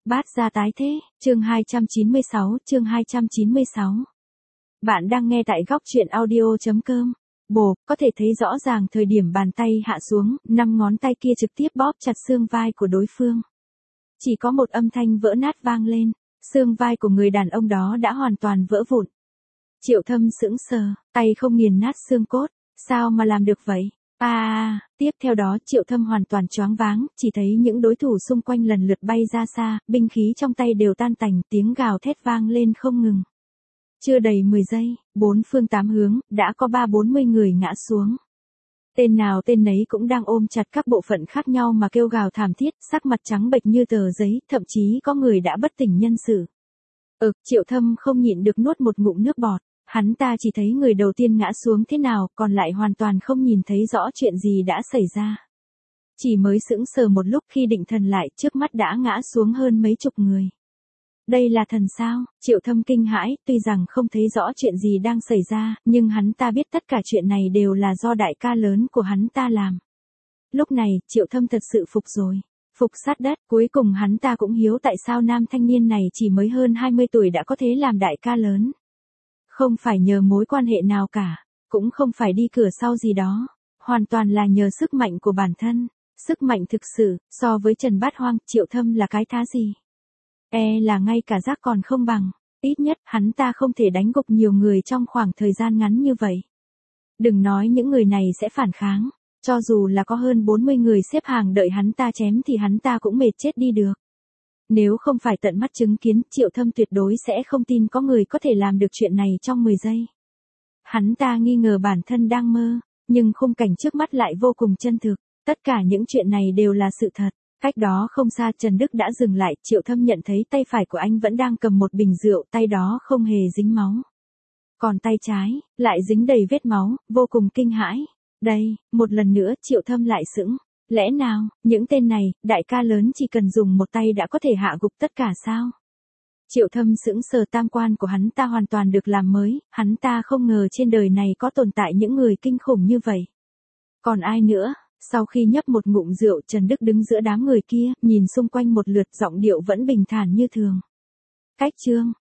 Bát gia tái thế, chương 296. Bạn đang nghe tại góc truyện audio.com. Bồ, có thể thấy rõ ràng thời điểm bàn tay hạ xuống, 5 ngón tay kia trực tiếp bóp chặt xương vai của đối phương. Chỉ có một âm thanh vỡ nát vang lên, xương vai của người đàn ông đó đã hoàn toàn vỡ vụn. Triệu Thâm sững sờ, tay không nghiền nát xương cốt, sao mà làm được vậy? Tiếp theo đó Triệu Thâm hoàn toàn choáng váng, chỉ thấy những đối thủ xung quanh lần lượt bay ra xa, binh khí trong tay đều tan tành, tiếng gào thét vang lên không ngừng. Chưa đầy 10 giây, 4 phương 8 hướng, đã có 30-40 người ngã xuống. Tên nào tên nấy cũng đang ôm chặt các bộ phận khác nhau mà kêu gào thảm thiết, sắc mặt trắng bệch như tờ giấy, thậm chí có người đã bất tỉnh nhân sự. Triệu Thâm không nhịn được nuốt một ngụm nước bọt. Hắn ta chỉ thấy người đầu tiên ngã xuống thế nào, còn lại hoàn toàn không nhìn thấy rõ chuyện gì đã xảy ra. Chỉ mới sững sờ một lúc khi định thần lại, trước mắt đã ngã xuống hơn mấy chục người. Đây là thần sao? Triệu Thâm kinh hãi, tuy rằng không thấy rõ chuyện gì đang xảy ra, nhưng hắn ta biết tất cả chuyện này đều là do đại ca lớn của hắn ta làm. Lúc này, Triệu Thâm thật sự phục rồi. Phục sát đất, cuối cùng hắn ta cũng hiểu tại sao nam thanh niên này chỉ mới hơn 20 tuổi đã có thể làm đại ca lớn. Không phải nhờ mối quan hệ nào cả, cũng không phải đi cửa sau gì đó, hoàn toàn là nhờ sức mạnh của bản thân. Sức mạnh thực sự, so với Trần Bát Hoang, Triệu Thâm là cái thá gì? Là ngay cả giác còn không bằng, ít nhất hắn ta không thể đánh gục nhiều người trong khoảng thời gian ngắn như vậy. Đừng nói những người này sẽ phản kháng, cho dù là có hơn 40 người xếp hàng đợi hắn ta chém thì hắn ta cũng mệt chết đi được. Nếu không phải tận mắt chứng kiến, Triệu Thâm tuyệt đối sẽ không tin có người có thể làm được chuyện này trong 10 giây. Hắn ta nghi ngờ bản thân đang mơ, nhưng khung cảnh trước mắt lại vô cùng chân thực, tất cả những chuyện này đều là sự thật. Cách đó không xa Trần Đức đã dừng lại, Triệu Thâm nhận thấy tay phải của anh vẫn đang cầm một bình rượu, tay đó không hề dính máu. Còn tay trái, lại dính đầy vết máu, vô cùng kinh hãi. Đây, một lần nữa Triệu Thâm lại sững. Lẽ nào, những tên này, đại ca lớn chỉ cần dùng một tay đã có thể hạ gục tất cả sao? Triệu Thâm sững sờ, tam quan của hắn ta hoàn toàn được làm mới, hắn ta không ngờ trên đời này có tồn tại những người kinh khủng như vậy. Còn ai nữa? Sau khi nhấp một ngụm rượu, Trần Đức đứng giữa đám người kia, nhìn xung quanh một lượt, giọng điệu vẫn bình thản như thường. Cách Trương,